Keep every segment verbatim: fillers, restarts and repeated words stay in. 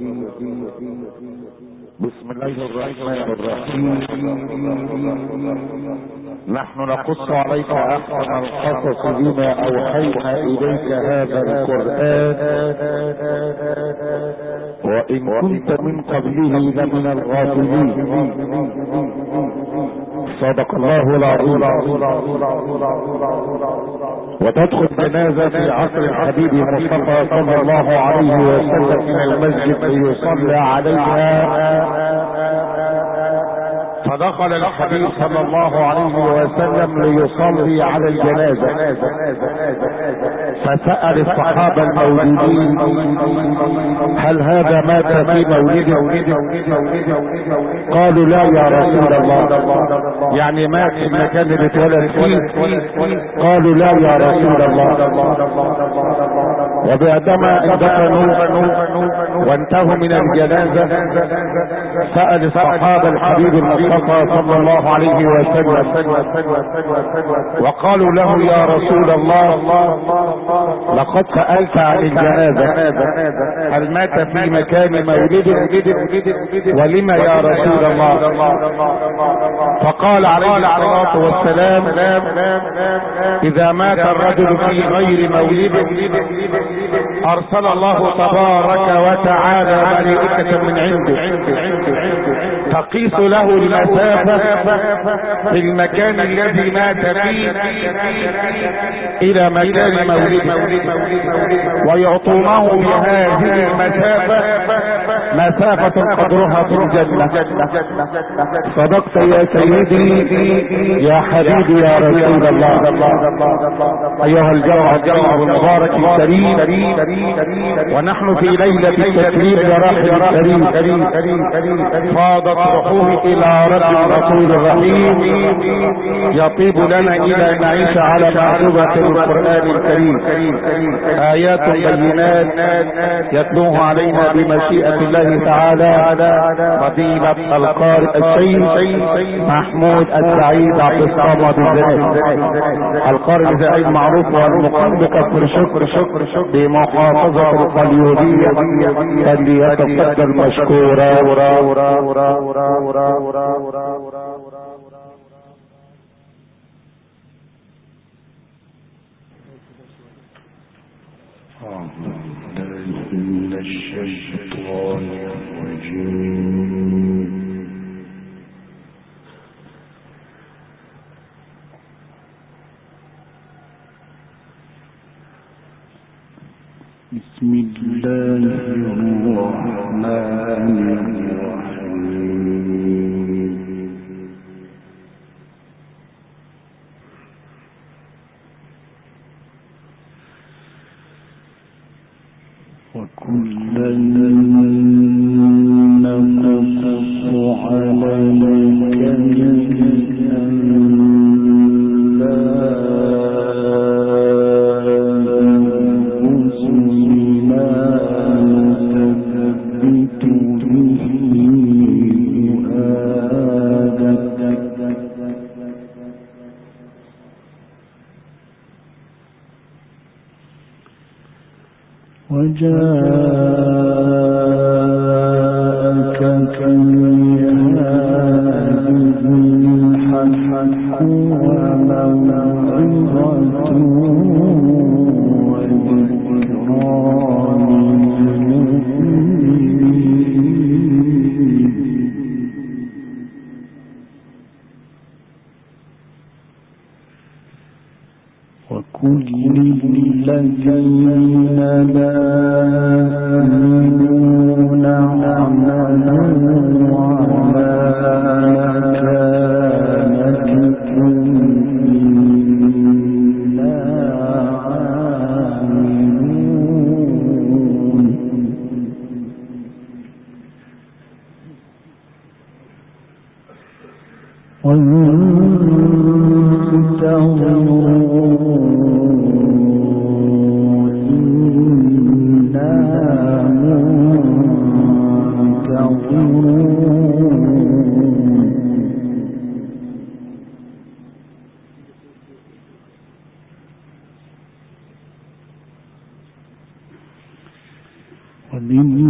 بسم الله الرحمن الرحيم. نحن نقص عليك احسن القصص بما اوحينا اليك هذا القرآن وان كنت من قبله لمن الغافلين. صدق الله العظيم. وتدخل جنازة في عصر الحبيب المصطفى صلى الله عليه وسلم الى المسجد ليصلى عليها، فدخل الحبيب صلى الله عليه وسلم ليصلي على الجنازة، فسأل الصحابة الموجودين هل هذا مات في مولده؟ قالوا لا يا رسول الله. يعني مات في المكان اللي اتولد فيه؟ قالوا لا يا رسول الله. وبعدما اندفنوا وانتهوا من الجنازة سأل الصحابة الحبيب المصطفى صلى الله عليه وسلم وقالوا له يا رسول الله لقد سألت عن الجنازة هل مات في مكان مولده ولما يا رسول الله؟ فقال عليه الصلاة والسلام اذا مات الرجل في غير مولده ارسل الله تبارك وتعالى ملائكة من عنده تقيس له المسافة في المكان الذي مات فيه الى مكان مولده ويعطونه بهذه المسافة مسافة قدرها في الجنة. صدقت يا سيدي يا حبيبي يا رسول الله. ايها الجمع الجمع المبارك الكريم، ونحن في ليلة التكريم لراحل الكريم فاضت روحه الى رب الرسول الرحيم يطيب لنا الى ان نعيش على معجبة القرآن الكريم. ايات بينات يتلوها علينا بمشيئة الله تعالى فضيلة القارئ الشيخ محمود السعيد عبد الصمد الزناد، القارئ الزعيم معروف والمقام بكثر شكر شكر بمحافظة القليوبية، فليتفضل مشكورا. من الشيطان الرجيم. بسم الله الرحمن الرحيم. وكلا نقص عليك وجاءك في هذه الحق وموعظة وذكرى للمؤمنين. وكل الذين لا يؤمنون اعملوا على مكانتكم إنا عاملون. ومن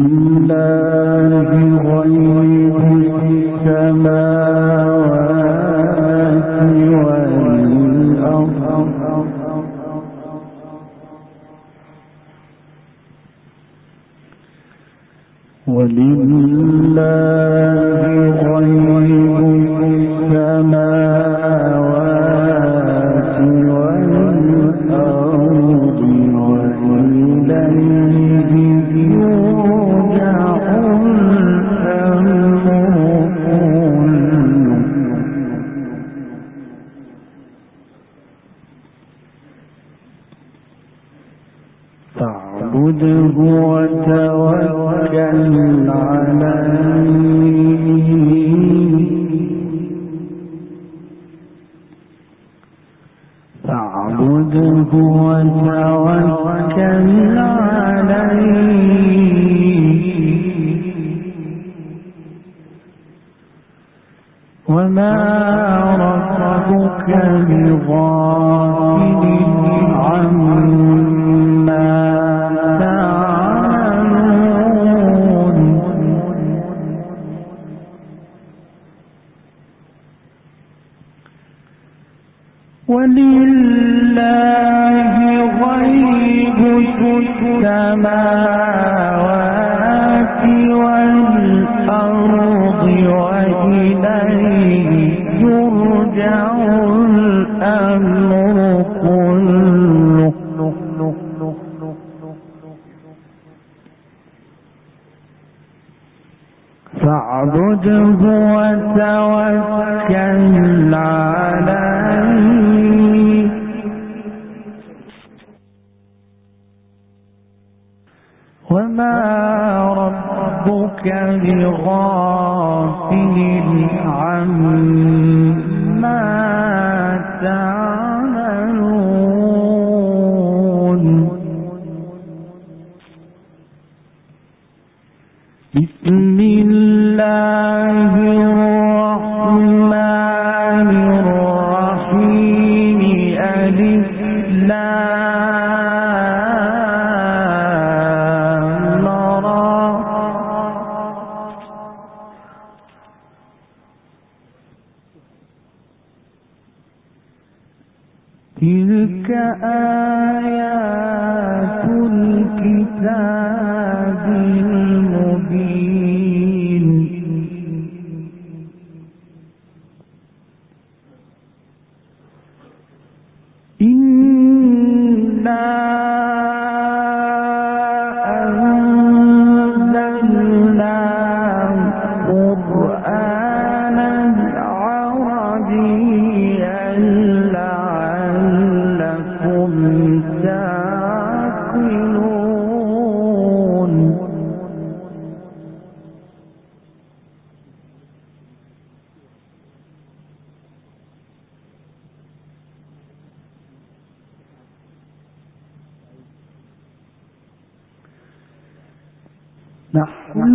نحن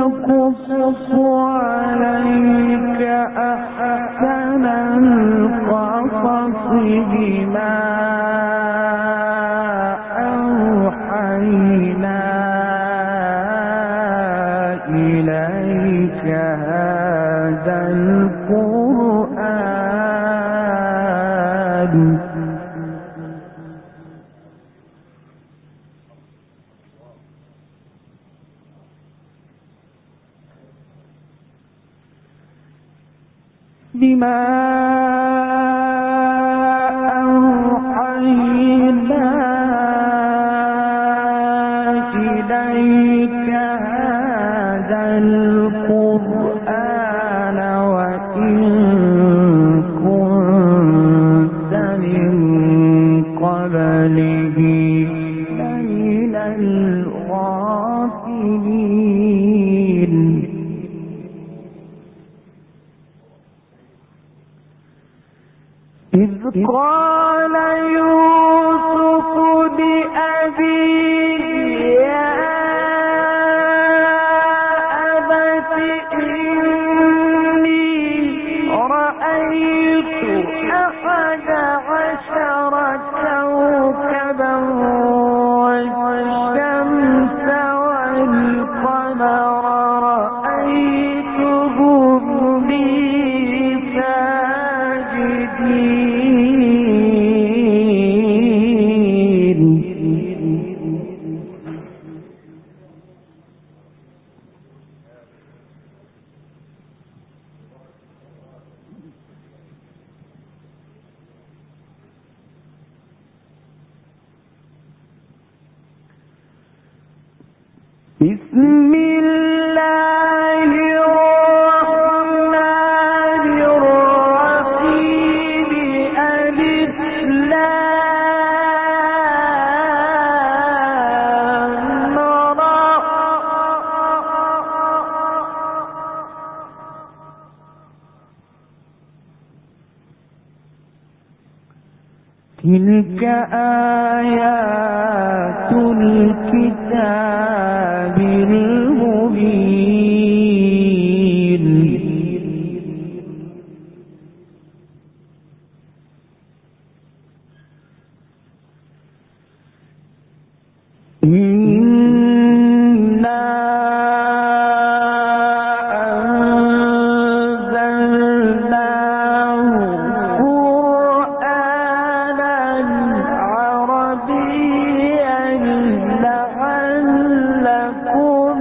نقص عليك أحسن القصص بما أوحينا إليك هذا القرآن بما أوحينا إليك هذا القرآن وإن كنت من قبله لمن الغافلين. إذ قال يوسف لأبيه يا أبت إني رأيت أحد عشر كوكبا والشمس والقمر بسم الله الرحمن الرحيم ألف لام را تلك آيات الكتاب المبين إنا أنزلناه قرآنا عربيا لعلكم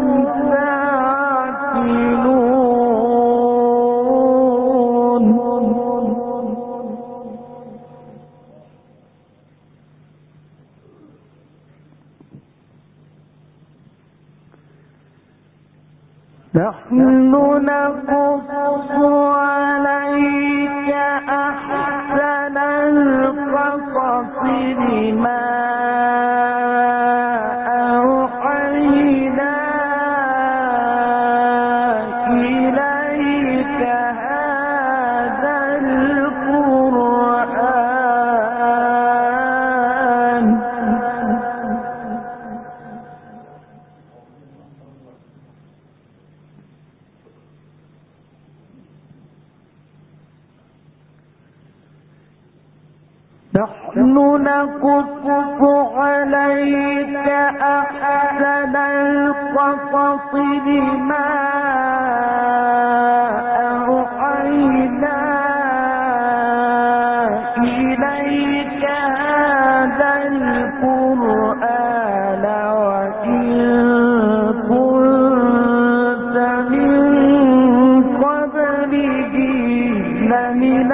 نحن نقص عليك أحسن القصص بما أوحينا إليك هذا القرآن نحن نقص عليك أحسن القصص بما أوحينا إليك هذا القرآن وإن كنت من قبله لمن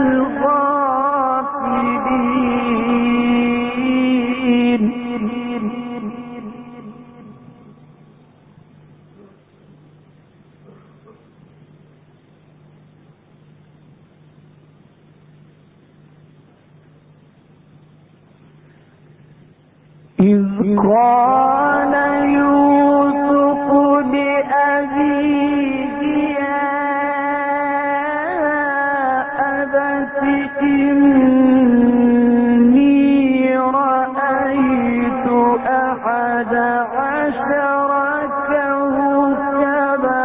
إذ قال يوسف لأبيه يا أبت إني رأيت أحد عشر كوكبا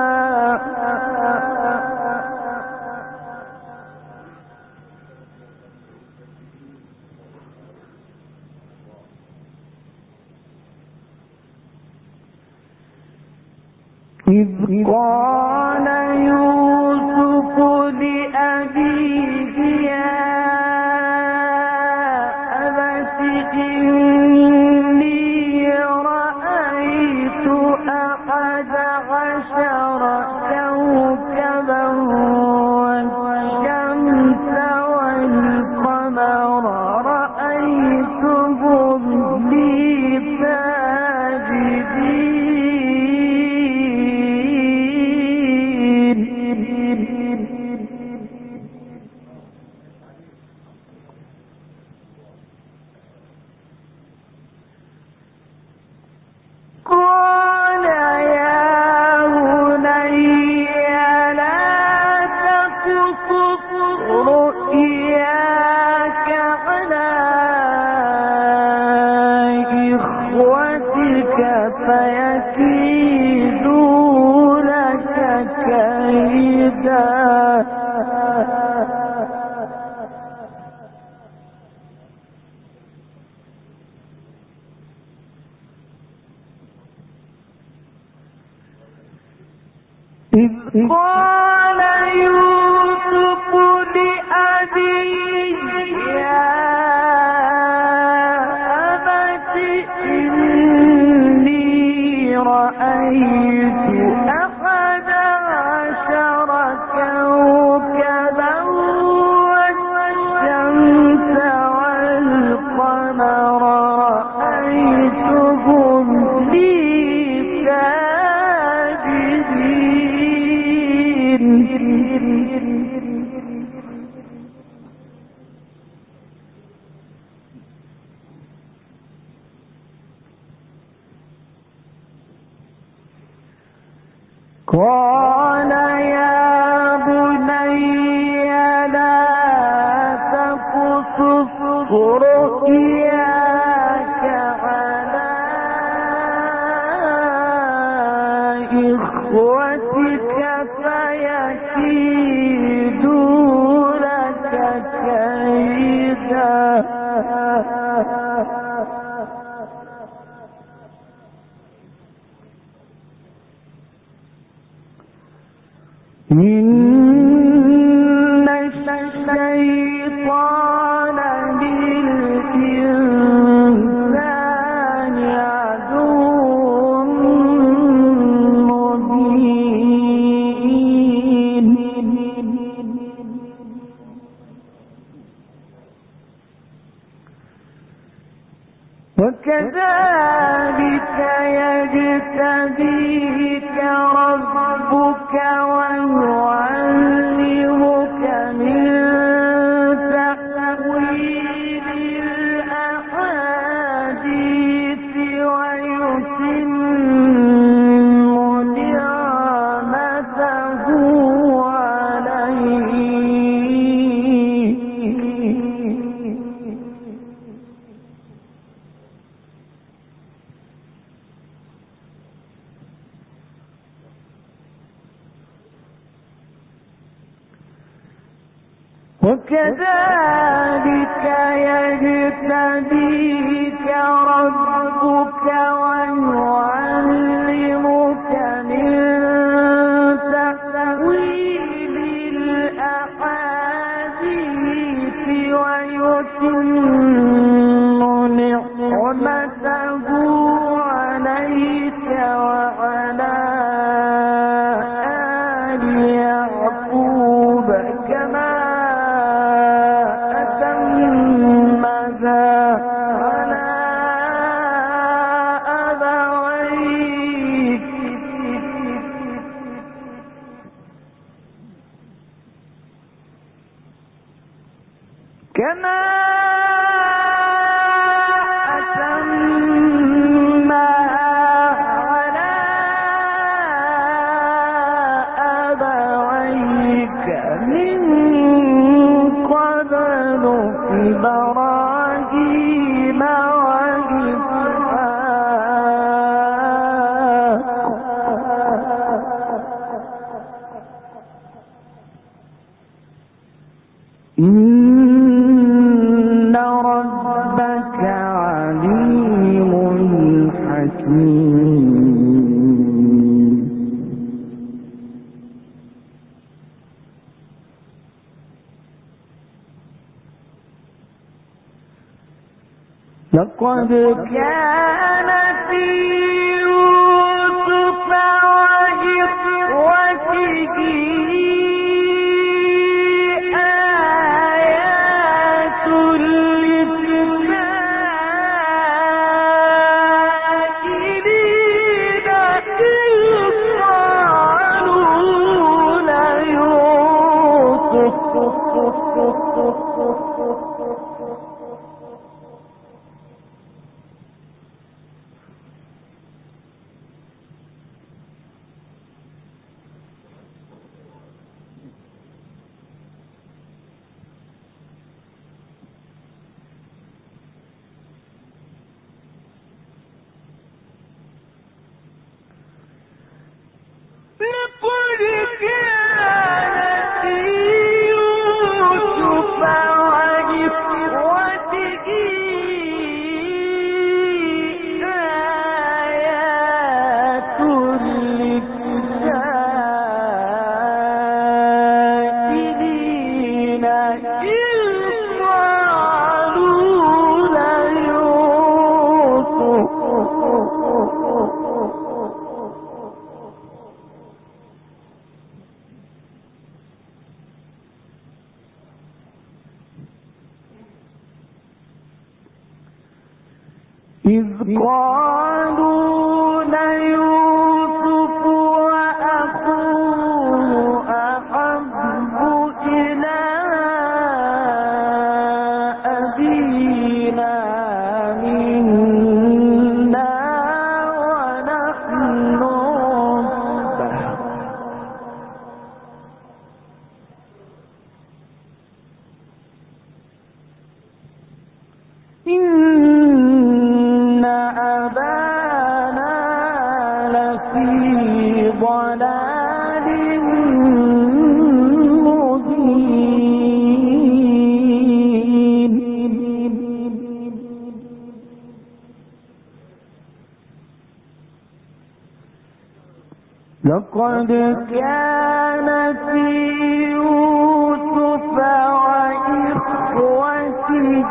إذ قال يوسف لأبيه يا أبت إني رأيت أحد عشر كوكبا والشمس والقمر رأيتهم لي ساجدين قال يا بني لا تقصص رؤياك على إخوتك فيكيدوا لك كيدا إذ قال يوسف لأبيه يا أبت إني رأيت أحد عشر كوكبا والشمس والقمر رأيتهم لي ساجدين قال يا بني لا تقصص رؤياك على إخوتك فيكيدوا لك كيدا إن الشيطان للإنسان عدو مبين وكذلك يجتبيك ربك ويعلمك من تأويل الأحاديث ويتم نعمته عليك وكذلك يجتبيك ربك ويعلمك من تأويل الأحاديث ويتم نعمته عليك وعلى آل يعقوب كما كما أتمها على أبويك من قبل إبراهيم وإسحاق إن ربك عليم حكيم لقد كان في يوسف وإخوته إذ قالوا ليوسف وأخوه أحب إلى أبينا منا ونحن عصبة لقد كان في يوسف وإخوته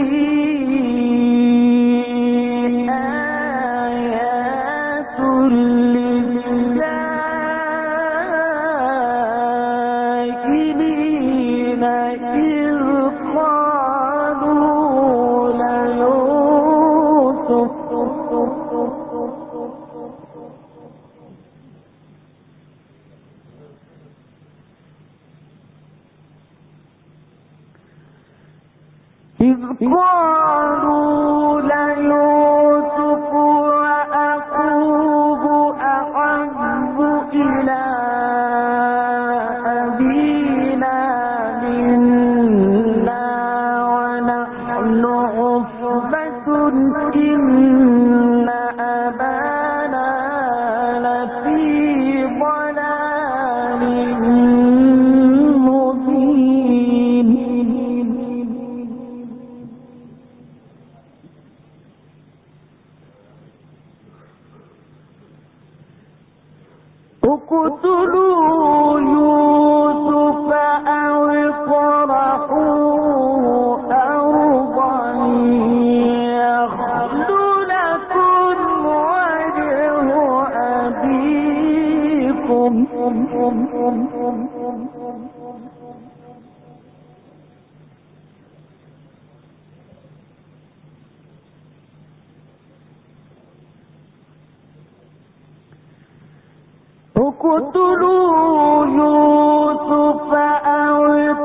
آيات للسائلين إذ قالوا ليوسف إذ قالوا ليوسف وأخوه أحب إلى أبينا منا ونحن عصبة إن أبانا لفي ضلال مبين اقتلوا يوسف أو اطرحوه أرضا يخل لكم وجه أبيكم اقتلوا يوسف أو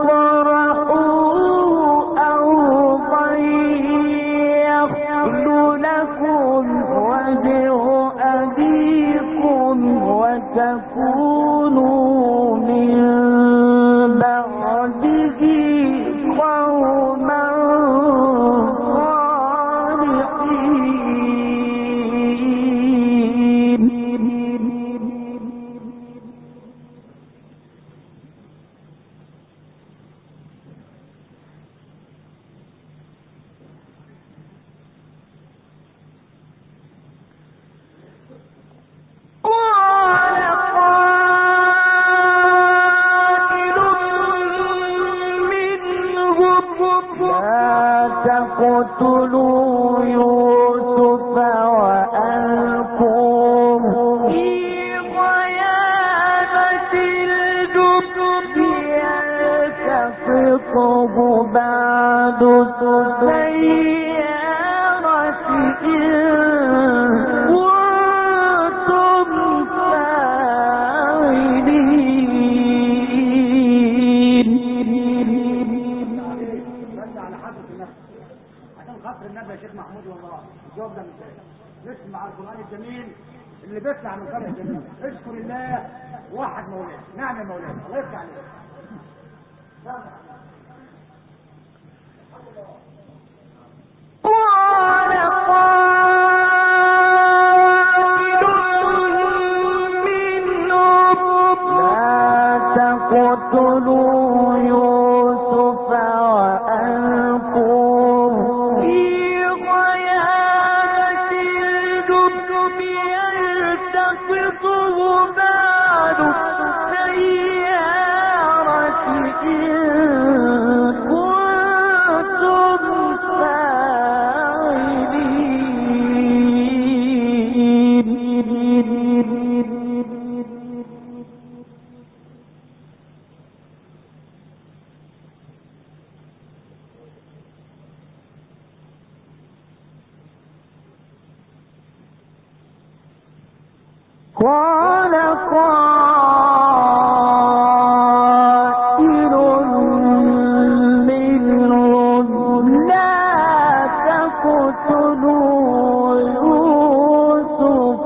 اطرحوه أرضا يخل لكم وجه أبيكم وتكونوا من بعده قوما اقتلوا يوسف وألقوه في غيابة الجب يلتقطه بعد السيارة إن كنتم فاعلين. خاطر النبي يا شيخ محمود والله الجواب ده مثال نسمع القرآن الجميل اللي بيطلع من قلب الجميل. اشكر الله وحد مولانا. نعم يا مولانا الله يفتح عليك. قال قائل منهم لا تقتلوا يوسف وألقوه في غيابة الجب يلتقطه بعد السيارة إن كنتم قال قائل منهم لا تقتلوا يوسف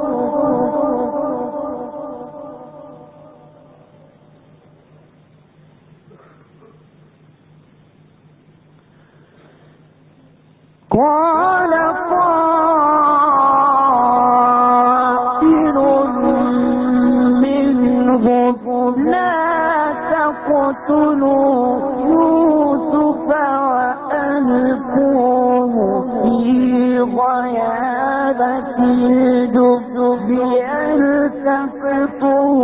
قال لا تقتلوا يوسف وألقوه في غيابة الجب يلتقطه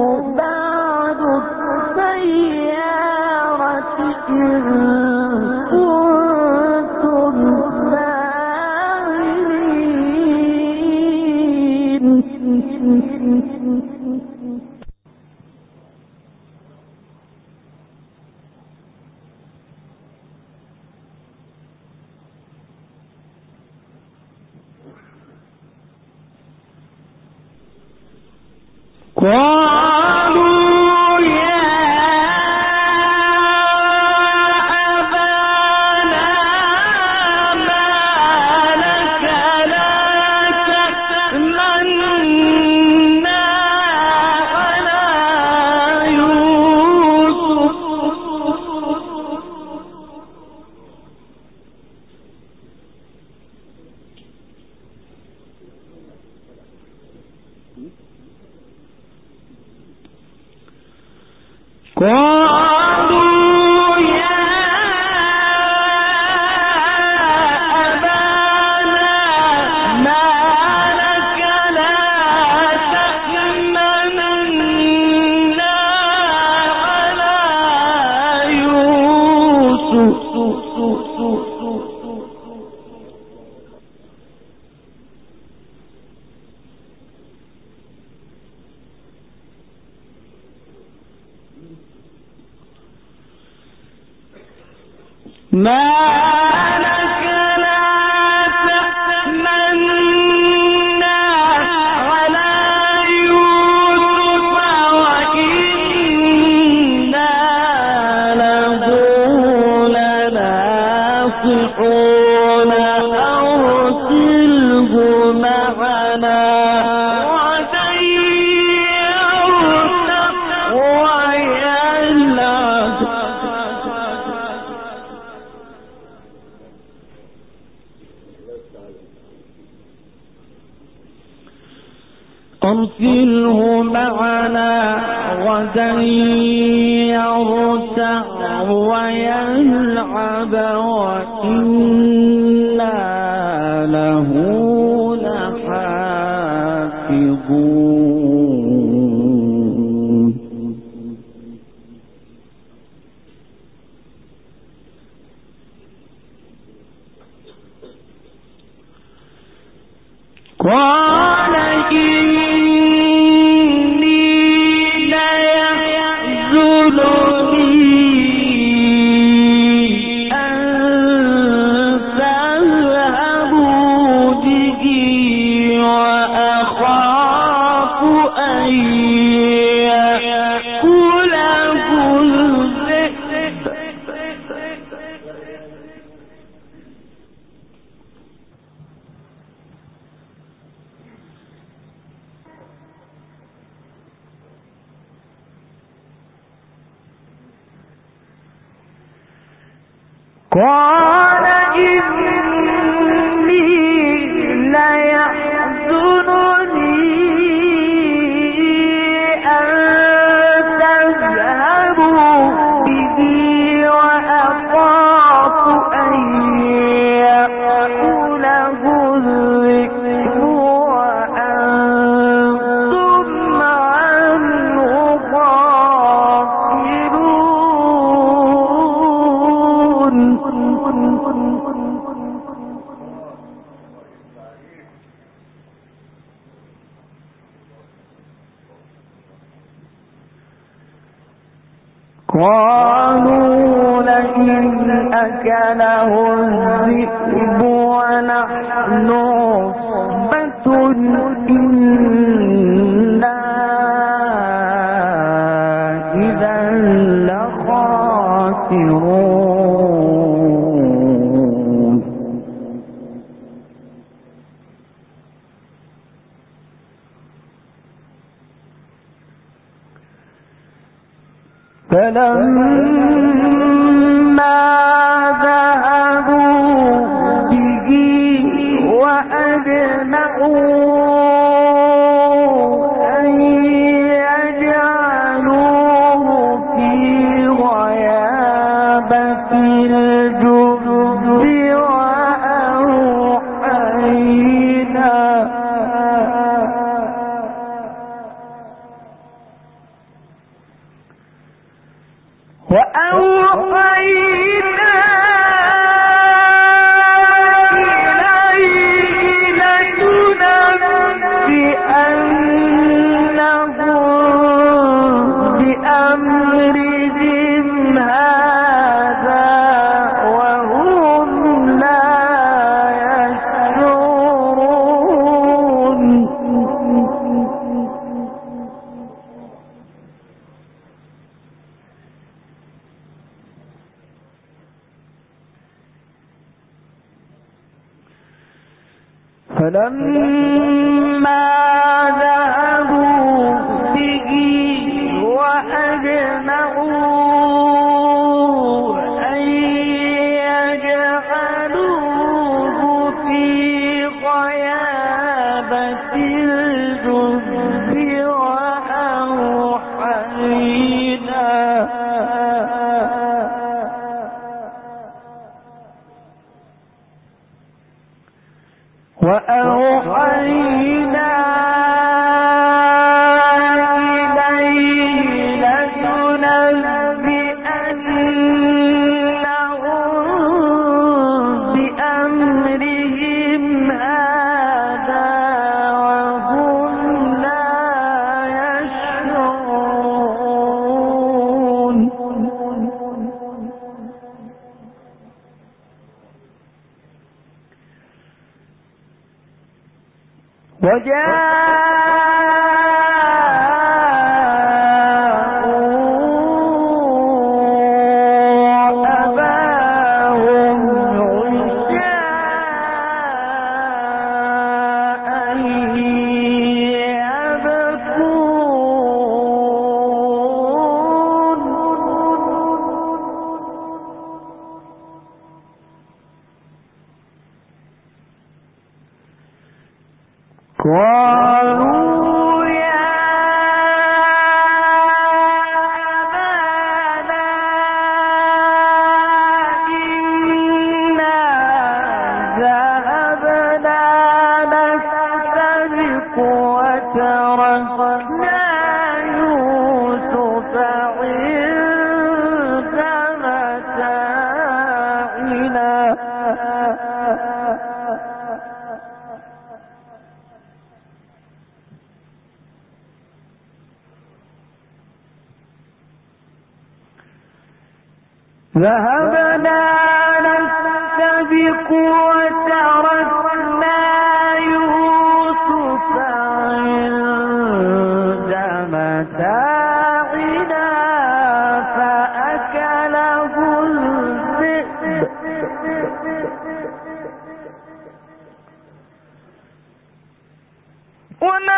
قالوا يا أبانا ما لك لا تأمنا على يوسف قالوا يا أبانا ما لك لا تأمنا على يوسف ما لك لا تأمنا على يوسف وإنا له لناصحون أرسله معنا غدا يرتع ويلعب أرسله معنا غدا يرتع ويلعب وإنا له لحافظون قال قال إني ليحزنني أن تذهبوا به وأخاف أن يأكله الذئب وأنتم عنه غافلون. قالوا لئن أكله الذئب ونحن عصبة إنا إذا لخاسرون. فلما ذهبوا به وأجمعوا أن يجعلوه في غيابة الجب وأوحينا وأوحينا فلما ذهبوا به وأجمعوا أن يجعلوه في غيابة الجب وأوحينا وأوحينا إليه لتنبئنهم بأمرهم هذا وهم لا يشعرون. وجاءوا أباهم عشاء يبكون. قالوا يا أبانا إنا ذهبنا نستبق وتركنا يوسف عند متاعنا. ذهبنا نستبق وتركنا يوسف عند متاعنا فأكله الذئب. وما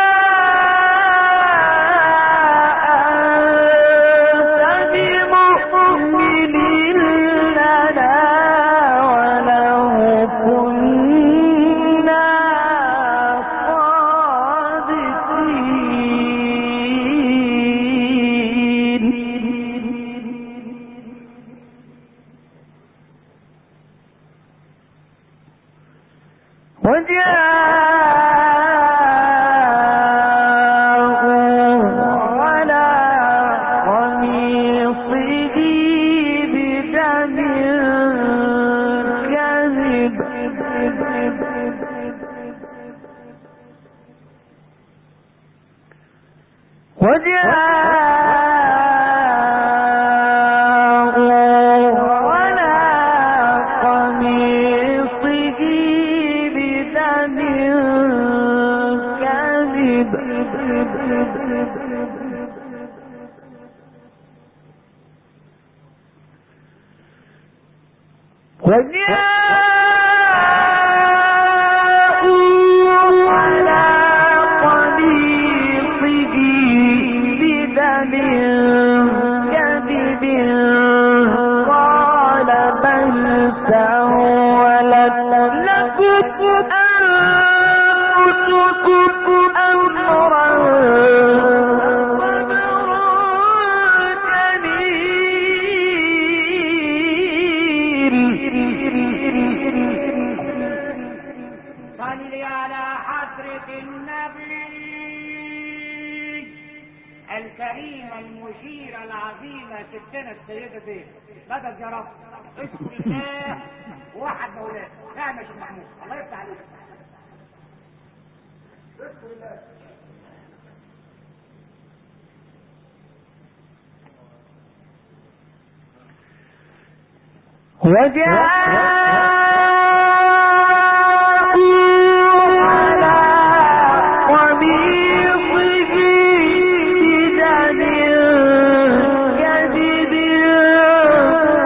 الكريمة المشيرة العظيمة ستنا السيدة زينب. مدد يا رب. اشكر الله وحد مولاه. نعم يا شيخ محمود، الله يفتح عليك. اشكر الله. وجاء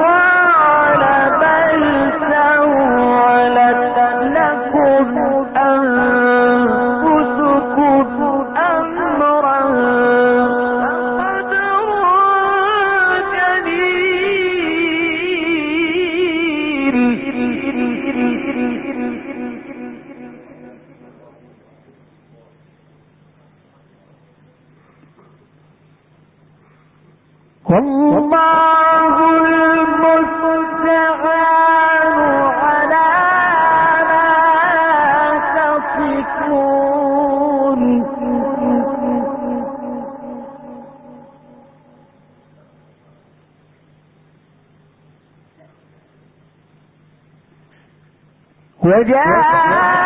أنفسكم والله المستعان على ما تصفون وجاء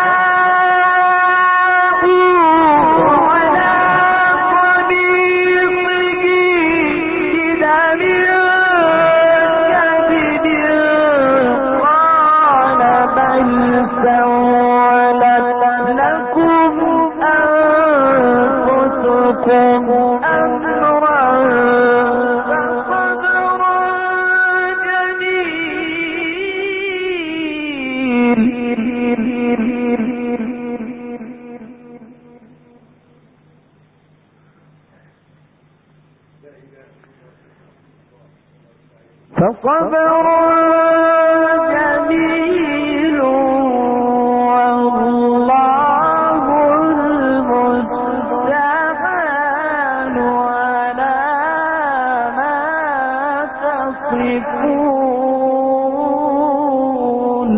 فصبر جميل والله المستعان على ما تصفون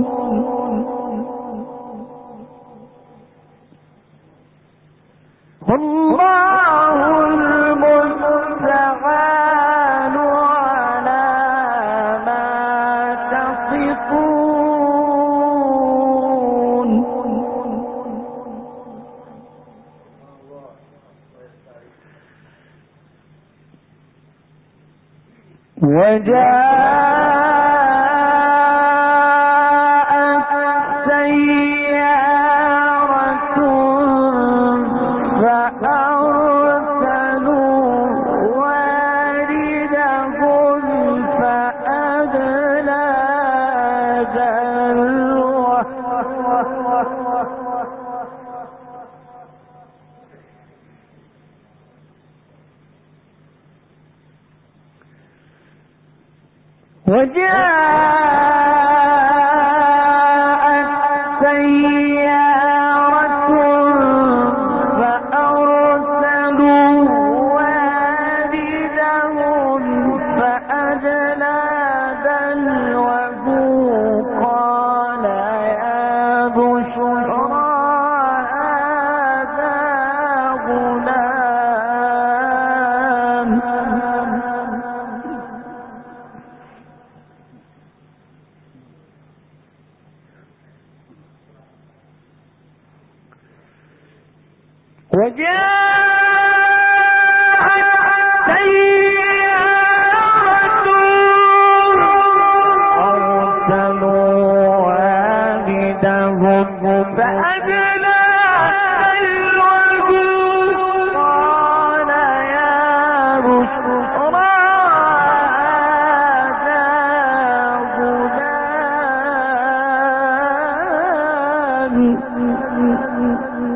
الله المستعان على ما تصفون وجاءت سيارة فأرسلوا واردهم فأدلى دلوه وجاءت سيارة فأرسلوا واردهم فأدلى دلوه قال يا بشرى هذا غلام وجاءت سيارة أرسلوا والدهم فأدلى دلوه قال يا بشرى هذا غلام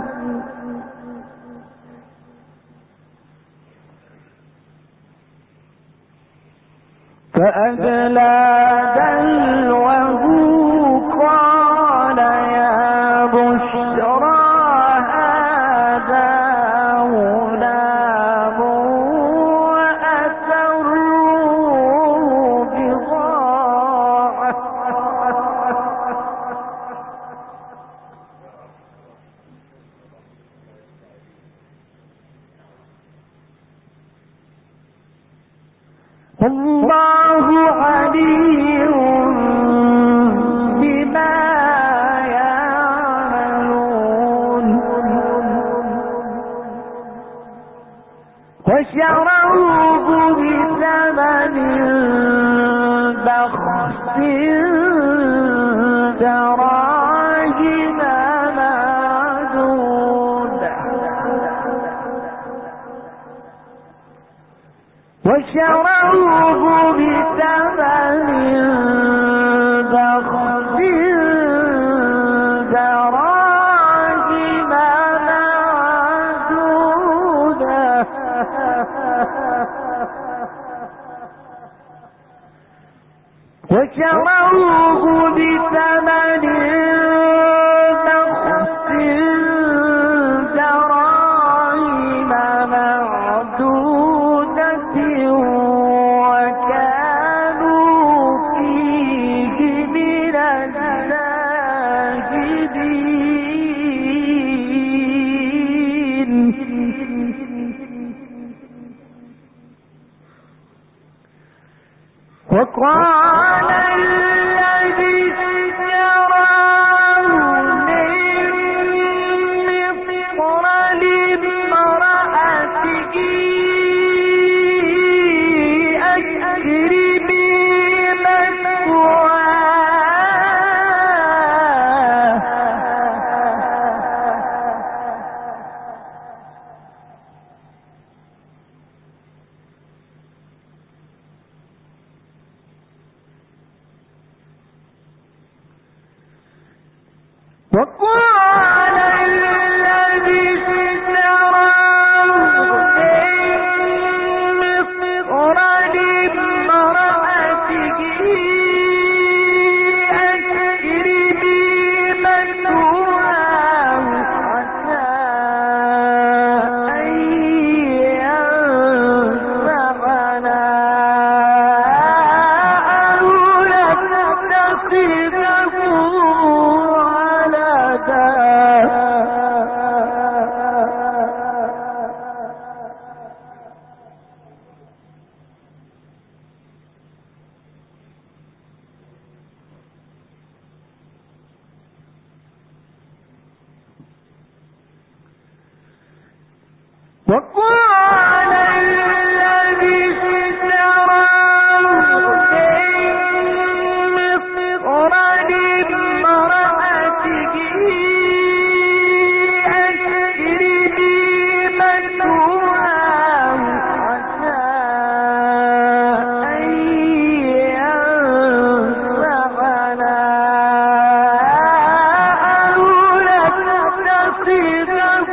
فأدلى دلوه قال يا بشرى هذا غلام وأسروه بضاعة الله عليم بما يعملون وشروه بثمن بخس دراهم معدودة وشروه بثمن بخس دراهم معدودة وشروه بثمن بخس دراهم معدودة وقال الذي اشتراه من مصر لامرأته أكرمي مثواه وقال الذي اشتراه من مصر لامرأته أكرمي مثواه عسى أن ينفعنا أو نتخذه وقال الذي اشتراه من مصر لامرأته أكرمي مثواه عسى أن ينفعنا أو نتخذه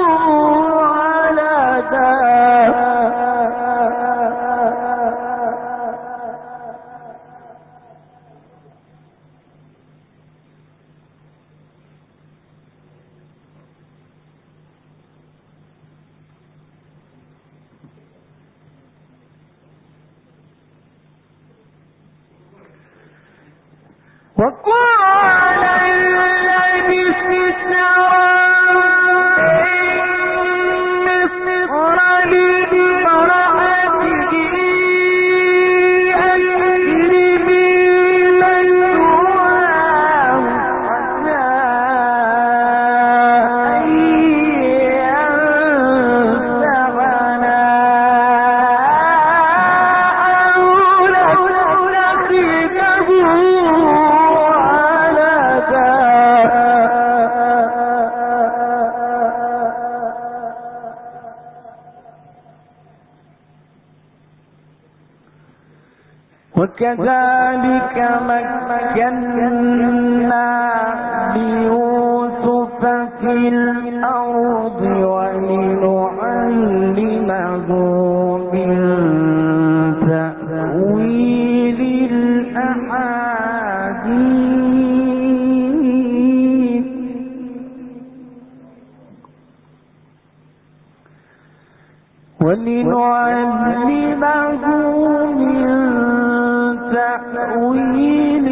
وقال الذي اشتراه من مصر لامرأته أكرمي مثواه عسى أن ينفعنا أو نتخذه وكذلك مكنا ليوسف في الأرض ولنعلمه من تأويل الأحاديث ولنعلمه من تأويل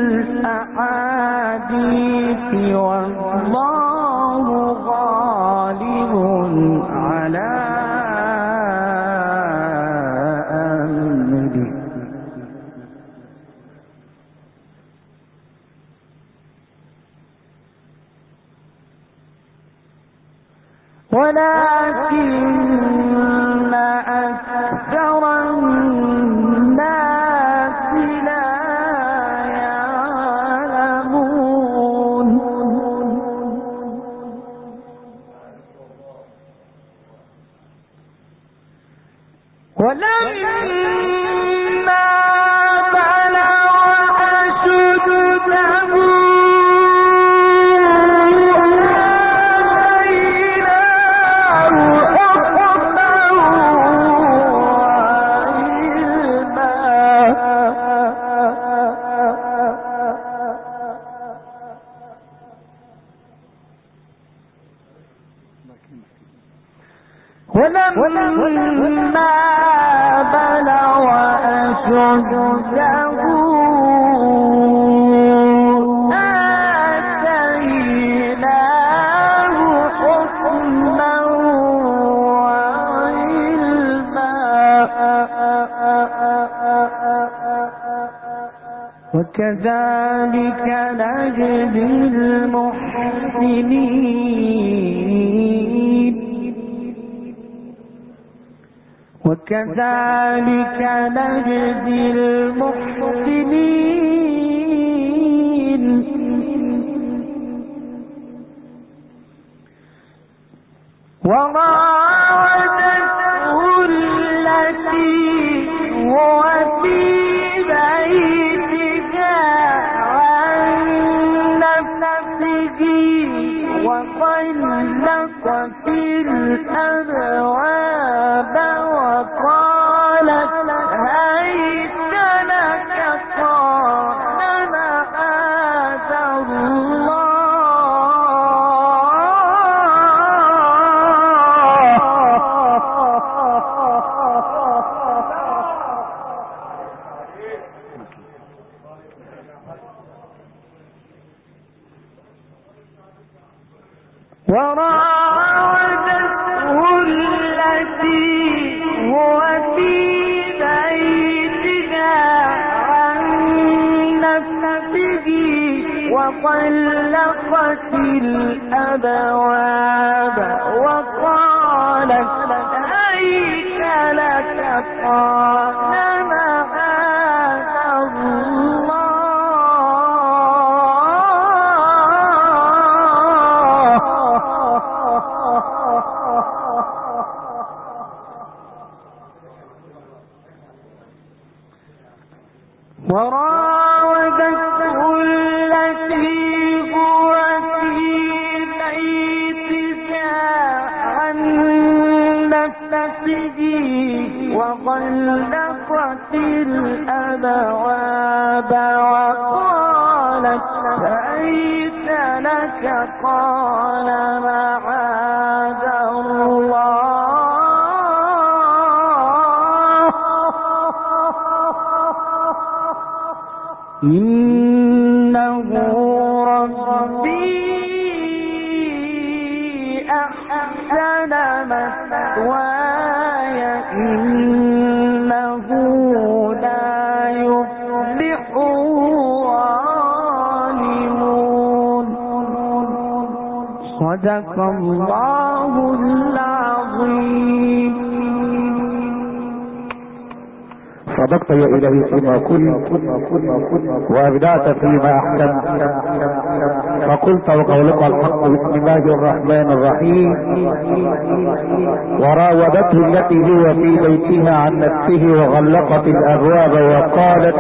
الأحاديث والله غالب على أمره ولكن أكثر الناس لا يعلمون ولما بلغ أشده ولما بلغ أشده آتيناه حكما وعلما وكذلك نجزي المحسنين وكذلك نجزي المحسنين وراودته التي هو في بيتها عن نفسه وغلقت الأبواب وقالت هيت لك قال معاذ وراودته التي هو في بيتها عن نفسه وغلقت الأبواب وقالت هيت لك قال معاذ وراودته التي هو في بيتها عن نفسه وغلقت الأبواب وقالت هيت لك قال معاذ الله إنه ربي أحسن مثواي إنه لا يفلح الظالمون صدق الله العظيم. صدقت يا إلهي فيما قلت وأبدعت فيما أحكمت فقلت وقولك الحق. بسم الله الرحمن الرحيم. وراودته التي هو في بيتها عن نفسه وغلقت الأبواب وقالت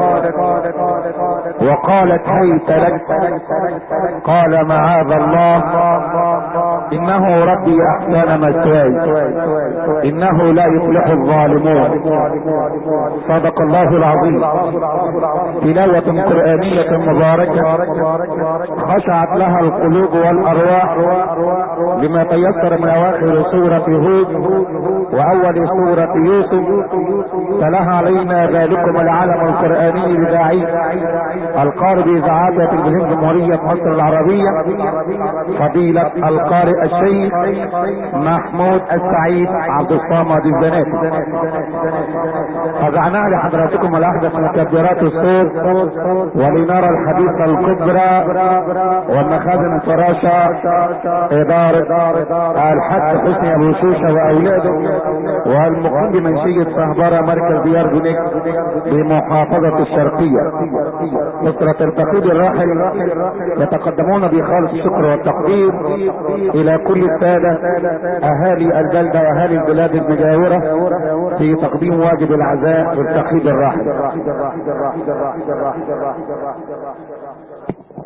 وقالت هيت لك قال معاذ الله إنه ربي أحسن مثواي إنه لا يفلح الظالمون. صدق الله العظيم. تلاوة قرآنية مباركة خشعت لها القلوب والأرواح لما تيسر من أواخر سورة هود وأول سورة يوسف. تلاها علينا ذلكم العلم القرآني بداعي القارئ بإذاعات تلفزيون جمهورية مصر العربية فضيلة القارئ الشيخ محمود السعيد عبد الصمد الزناتي. خزعناها لحضراتكم الأحدث مكبرات الصوت ولنرى الحديث الكبرى والمخازن الفراشة إدارة الحاج حسني أبو شوشة وأولاده والمقيم بمنشية صهبرة مركز ديار بنك بمحافظة الشرقية. أسرة التقييد الراحل يتقدمون بخالص الشكر والتقدير إلى كل السادة أهالي البلدة وأهالي البلاد المجاورة في تقديم واجب العزاء والتقييد الراحل.